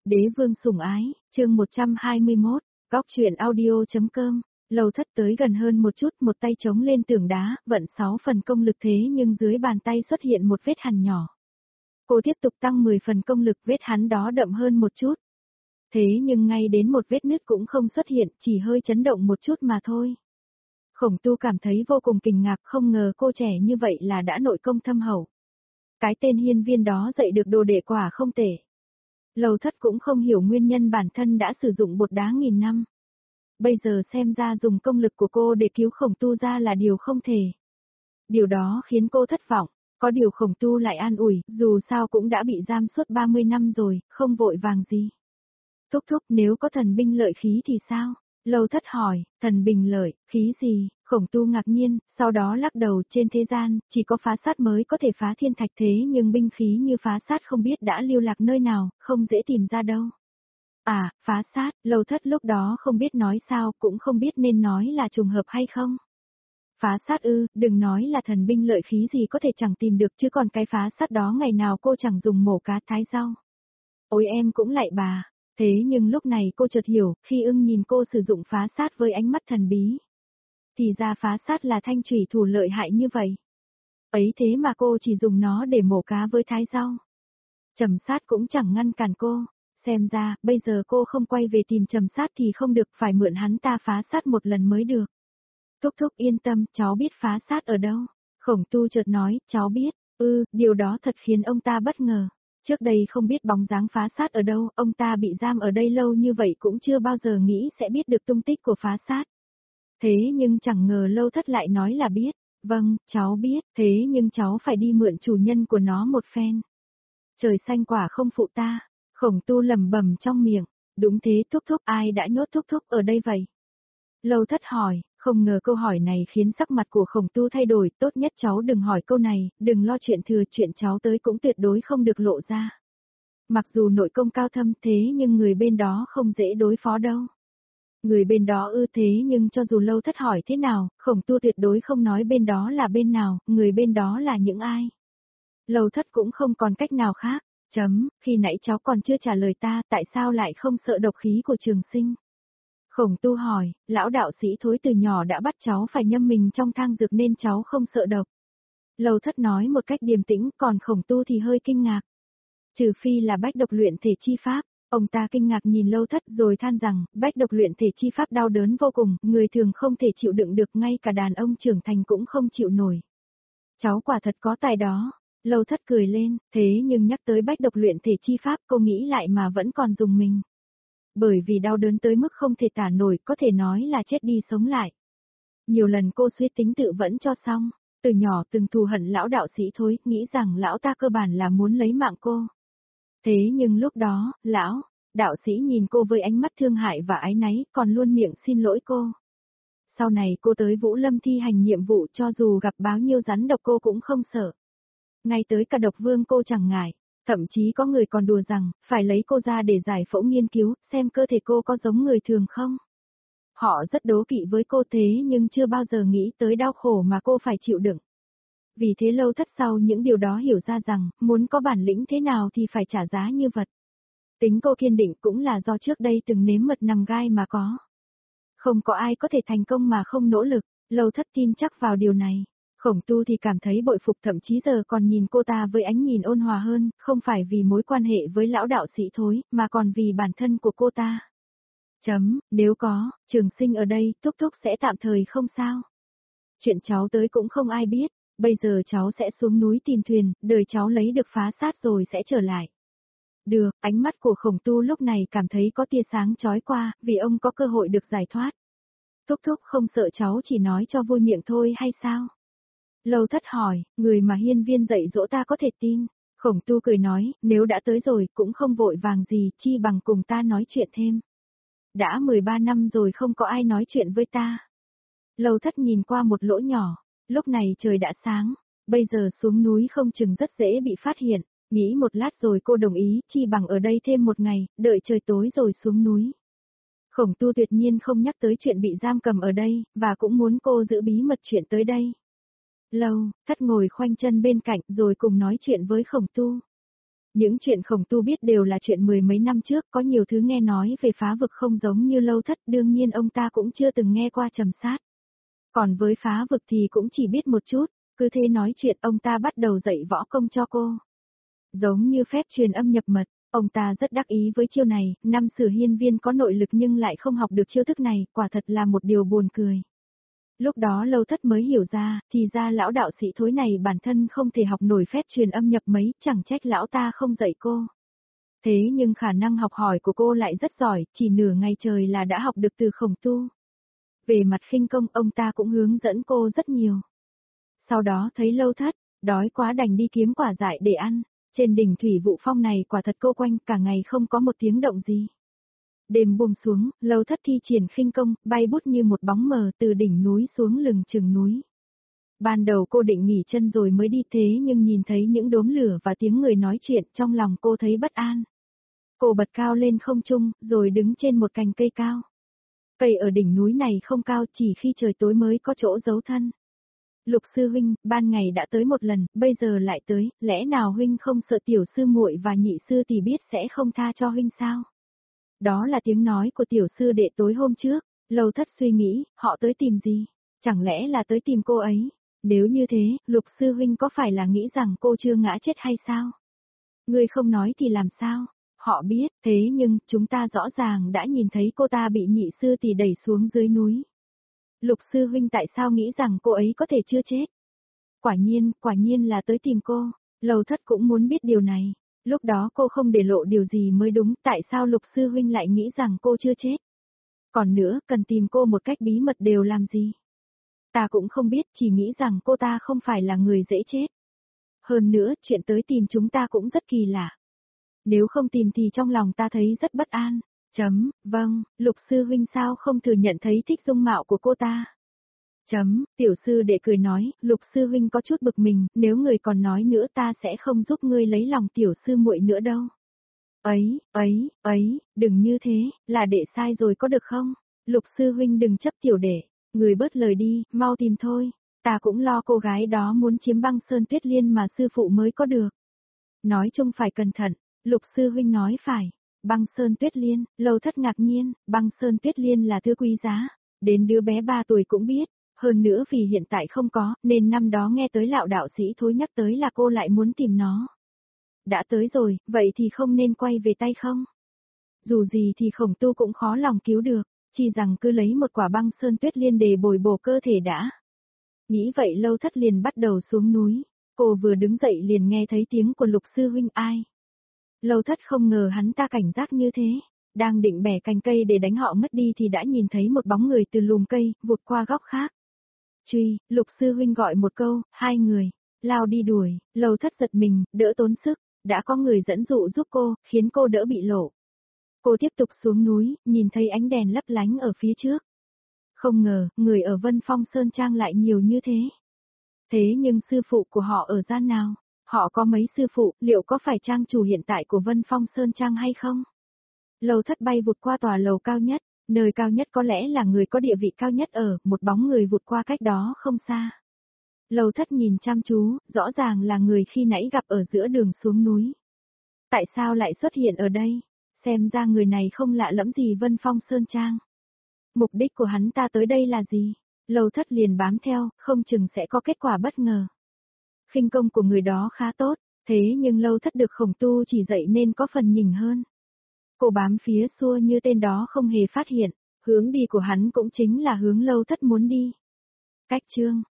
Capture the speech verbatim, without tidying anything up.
Đế vương sủng ái, chương một trăm hai mươi mốt, góc truyện audio.com, Lầu Thất tới gần hơn một chút, một tay chống lên tường đá, vận sáu phần công lực thế nhưng dưới bàn tay xuất hiện một vết hằn nhỏ. Cô tiếp tục tăng mười phần công lực, vết hắn đó đậm hơn một chút. Thế nhưng ngay đến một vết nứt cũng không xuất hiện, chỉ hơi chấn động một chút mà thôi. Khổng Tu cảm thấy vô cùng kinh ngạc, không ngờ cô trẻ như vậy là đã nội công thâm hậu. Cái tên hiên viên đó dạy được đồ đệ quả không tệ. Lầu Thất cũng không hiểu nguyên nhân bản thân đã sử dụng bột đá nghìn năm. Bây giờ xem ra dùng công lực của cô để cứu Khổng Tu ra là điều không thể. Điều đó khiến cô thất vọng, có điều Khổng Tu lại an ủi, dù sao cũng đã bị giam suốt ba mươi năm rồi, không vội vàng gì. Thúc thúc, nếu có thần binh lợi khí thì sao? Lầu Thất hỏi, thần binh lợi, khí gì? Khổng Tu ngạc nhiên, sau đó lắc đầu, trên thế gian, chỉ có phá sát mới có thể phá thiên thạch thế nhưng binh khí như phá sát không biết đã lưu lạc nơi nào, không dễ tìm ra đâu. À, phá sát, Lầu Thất lúc đó không biết nói sao, cũng không biết nên nói là trùng hợp hay không. Phá sát ư, đừng nói là thần binh lợi khí gì có thể chẳng tìm được chứ còn cái phá sát đó ngày nào cô chẳng dùng mổ cá thái rau. Ôi em cũng lại bà. Thế nhưng lúc này cô chợt hiểu, khi ưng nhìn cô sử dụng phá sát với ánh mắt thần bí. Thì ra phá sát là thanh thủy thủ lợi hại như vậy. Ấy thế mà cô chỉ dùng nó để mổ cá với thái rau. Trầm sát cũng chẳng ngăn cản cô. Xem ra, bây giờ cô không quay về tìm trầm sát thì không được, phải mượn hắn ta phá sát một lần mới được. Thúc thúc yên tâm, cháu biết phá sát ở đâu. Khổng Tu chợt nói, cháu biết, ư, điều đó thật khiến ông ta bất ngờ. Trước đây không biết bóng dáng phá sát ở đâu, ông ta bị giam ở đây lâu như vậy cũng chưa bao giờ nghĩ sẽ biết được tung tích của phá sát. Thế nhưng chẳng ngờ Lâu Thất lại nói là biết. Vâng, cháu biết, thế nhưng cháu phải đi mượn chủ nhân của nó một phen. Trời xanh quả không phụ ta. Khổng Tu lẩm bẩm trong miệng. Đúng thế, thúc thúc, ai đã nhốt thúc thúc ở đây vậy? Lâu Thất hỏi, không ngờ câu hỏi này khiến sắc mặt của Khổng Tu thay đổi, tốt nhất cháu đừng hỏi câu này, đừng lo chuyện thừa, chuyện cháu tới cũng tuyệt đối không được lộ ra. Mặc dù nội công cao thâm thế nhưng người bên đó không dễ đối phó đâu. Người bên đó ư thế nhưng cho dù Lâu Thất hỏi thế nào, Khổng Tu tuyệt đối không nói bên đó là bên nào, người bên đó là những ai. Lâu Thất cũng không còn cách nào khác, chấm, khi nãy cháu còn chưa trả lời ta, tại sao lại không sợ độc khí của Trường Sinh? Khổng Tu hỏi, lão đạo sĩ Thối từ nhỏ đã bắt cháu phải nhâm mình trong thang dược nên cháu không sợ độc. Lầu Thất nói một cách điềm tĩnh, còn Khổng Tu thì hơi kinh ngạc. Trừ phi là bách độc luyện thể chi pháp, ông ta kinh ngạc nhìn Lâu Thất rồi than rằng, bách độc luyện thể chi pháp đau đớn vô cùng, người thường không thể chịu đựng được, ngay cả đàn ông trưởng thành cũng không chịu nổi. Cháu quả thật có tài đó. Lâu Thất cười lên, thế nhưng nhắc tới bách độc luyện thể chi pháp cô nghĩ lại mà vẫn còn dùng mình. Bởi vì đau đớn tới mức không thể tả nổi, có thể nói là chết đi sống lại. Nhiều lần cô suýt tính tự vẫn cho xong, từ nhỏ từng thù hận lão đạo sĩ Thối, nghĩ rằng lão ta cơ bản là muốn lấy mạng cô. Thế nhưng lúc đó, lão, đạo sĩ nhìn cô với ánh mắt thương hại và áy náy, còn luôn miệng xin lỗi cô. Sau này cô tới Vũ Lâm thi hành nhiệm vụ, cho dù gặp bao nhiêu rắn độc cô cũng không sợ. Ngay tới cả độc vương cô chẳng ngại. Thậm chí có người còn đùa rằng, phải lấy cô ra để giải phẫu nghiên cứu, xem cơ thể cô có giống người thường không. Họ rất đố kỵ với cô thế nhưng chưa bao giờ nghĩ tới đau khổ mà cô phải chịu đựng. Vì thế Lâu Thất sau những điều đó hiểu ra rằng, muốn có bản lĩnh thế nào thì phải trả giá như vật. Tính cô kiên định cũng là do trước đây từng nếm mật nằm gai mà có. Không có ai có thể thành công mà không nỗ lực, Lâu Thất tin chắc vào điều này. Khổng Tu thì cảm thấy bội phục, thậm chí giờ còn nhìn cô ta với ánh nhìn ôn hòa hơn, không phải vì mối quan hệ với lão đạo sĩ Thối, mà còn vì bản thân của cô ta. Chấm, nếu có, Trường Sinh ở đây, Thúc Thúc sẽ tạm thời không sao. Chuyện cháu tới cũng không ai biết, bây giờ cháu sẽ xuống núi tìm thuyền, đời cháu lấy được phá sát rồi sẽ trở lại. Được, ánh mắt của Khổng Tu lúc này cảm thấy có tia sáng chói qua, vì ông có cơ hội được giải thoát. Thúc Thúc không sợ cháu chỉ nói cho vui miệng thôi hay sao? Lâu Thất hỏi, người mà hiên viên dạy dỗ ta có thể tin. Khổng Tu cười nói, nếu đã tới rồi cũng không vội vàng gì, chi bằng cùng ta nói chuyện thêm. Đã mười ba năm rồi không có ai nói chuyện với ta. Lâu Thất nhìn qua một lỗ nhỏ, lúc này trời đã sáng, bây giờ xuống núi không chừng rất dễ bị phát hiện. Nghĩ một lát rồi cô đồng ý, chi bằng ở đây thêm một ngày, đợi trời tối rồi xuống núi. Khổng Tu tuyệt nhiên không nhắc tới chuyện bị giam cầm ở đây, và cũng muốn cô giữ bí mật chuyện tới đây. Lâu, Thất ngồi khoanh chân bên cạnh rồi cùng nói chuyện với Khổng Tu. Những chuyện Khổng Tu biết đều là chuyện mười mấy năm trước, có nhiều thứ nghe nói về phá vực không giống như Lâu Thất, đương nhiên ông ta cũng chưa từng nghe qua Trầm Sát. Còn với phá vực thì cũng chỉ biết một chút, cứ thế nói chuyện ông ta bắt đầu dạy võ công cho cô. Giống như phép truyền âm nhập mật, ông ta rất đắc ý với chiêu này, năm Sử Hiên Viên có nội lực nhưng lại không học được chiêu thức này, quả thật là một điều buồn cười. Lúc đó Lâu Thất mới hiểu ra, thì ra lão đạo sĩ thối này bản thân không thể học nổi phép truyền âm nhập mấy, chẳng trách lão ta không dạy cô. Thế nhưng khả năng học hỏi của cô lại rất giỏi, chỉ nửa ngày trời là đã học được từ Khổng Tu. Về mặt khinh công ông ta cũng hướng dẫn cô rất nhiều. Sau đó thấy Lâu Thất, đói quá đành đi kiếm quả dại để ăn, trên đỉnh Thủy Vụ Phong này quả thật cô quanh cả ngày không có một tiếng động gì. Đêm buông xuống, Lâu Thất thi triển khinh công, bay bút như một bóng mờ từ đỉnh núi xuống lưng chừng núi. Ban đầu cô định nghỉ chân rồi mới đi thế nhưng nhìn thấy những đốm lửa và tiếng người nói chuyện trong lòng cô thấy bất an. Cô bật cao lên không trung, rồi đứng trên một cành cây cao. Cây ở đỉnh núi này không cao, chỉ khi trời tối mới có chỗ giấu thân. Lục sư huynh, ban ngày đã tới một lần, bây giờ lại tới, lẽ nào huynh không sợ tiểu sư muội và nhị sư tỷ biết sẽ không tha cho huynh sao? Đó là tiếng nói của tiểu sư đệ tối hôm trước. Lâu Thất suy nghĩ, họ tới tìm gì? Chẳng lẽ là tới tìm cô ấy? Nếu như thế, Lục sư huynh có phải là nghĩ rằng cô chưa ngã chết hay sao? Ngươi không nói thì làm sao? Họ biết, thế nhưng, chúng ta rõ ràng đã nhìn thấy cô ta bị nhị sư tỷ đẩy xuống dưới núi. Lục sư huynh tại sao nghĩ rằng cô ấy có thể chưa chết? Quả nhiên, quả nhiên là tới tìm cô. Lâu Thất cũng muốn biết điều này. Lúc đó cô không để lộ điều gì mới đúng, tại sao Lục sư huynh lại nghĩ rằng cô chưa chết? Còn nữa, cần tìm cô một cách bí mật đều làm gì? Ta cũng không biết, chỉ nghĩ rằng cô ta không phải là người dễ chết. Hơn nữa, chuyện tới tìm chúng ta cũng rất kỳ lạ. Nếu không tìm thì trong lòng ta thấy rất bất an. Chấm, vâng, Lục sư huynh sao không thừa nhận thấy thích dung mạo của cô ta? Chấm, tiểu sư đệ cười nói, Lục sư huynh có chút bực mình, nếu người còn nói nữa ta sẽ không giúp ngươi lấy lòng tiểu sư muội nữa đâu. Ấy, ấy, ấy, đừng như thế, là đệ sai rồi có được không? Lục sư huynh đừng chấp tiểu đệ, người bớt lời đi, mau tìm thôi. Ta cũng lo cô gái đó muốn chiếm Băng Sơn Tuyết Liên mà sư phụ mới có được. Nói chung phải cẩn thận, Lục sư huynh nói phải. Băng Sơn Tuyết Liên, Lâu Thất ngạc nhiên, Băng Sơn Tuyết Liên là thứ quý giá, đến đứa bé ba tuổi cũng biết, hơn nữa vì hiện tại không có, nên năm đó nghe tới lão đạo sĩ thối nhắc tới là cô lại muốn tìm nó. Đã tới rồi, vậy thì không nên quay về tay không? Dù gì thì Khổng Tu cũng khó lòng cứu được, chỉ rằng cứ lấy một quả Băng Sơn Tuyết Liên để bồi bổ cơ thể đã. Nghĩ vậy Lâu Thất liền bắt đầu xuống núi, cô vừa đứng dậy liền nghe thấy tiếng của Lục sư huynh ai. Lâu Thất không ngờ hắn ta cảnh giác như thế, đang định bẻ cành cây để đánh họ mất đi thì đã nhìn thấy một bóng người từ lùm cây, vụt qua góc khác. Truy, Lục sư huynh gọi một câu, hai người, lao đi đuổi, Lâu Thất giật mình, đỡ tốn sức, đã có người dẫn dụ giúp cô, khiến cô đỡ bị lộ. Cô tiếp tục xuống núi, nhìn thấy ánh đèn lấp lánh ở phía trước. Không ngờ, người ở Vân Phong Sơn Trang lại nhiều như thế. Thế nhưng sư phụ của họ ở gian nào? Họ có mấy sư phụ, liệu có phải trang chủ hiện tại của Vân Phong Sơn Trang hay không? Lâu Thất bay vụt qua tòa lầu cao nhất, nơi cao nhất có lẽ là người có địa vị cao nhất ở, một bóng người vụt qua cách đó không xa. Lâu Thất nhìn chăm chú, rõ ràng là người khi nãy gặp ở giữa đường xuống núi. Tại sao lại xuất hiện ở đây? Xem ra người này không lạ lẫm gì Vân Phong Sơn Trang. Mục đích của hắn ta tới đây là gì? Lâu Thất liền bám theo, không chừng sẽ có kết quả bất ngờ. Khinh công của người đó khá tốt, thế nhưng Lâu Thất được Khổng Tu chỉ dạy nên có phần nhỉnh hơn. Cô bám phía xua như tên đó không hề phát hiện, hướng đi của hắn cũng chính là hướng Lâu Thất muốn đi. Cách chương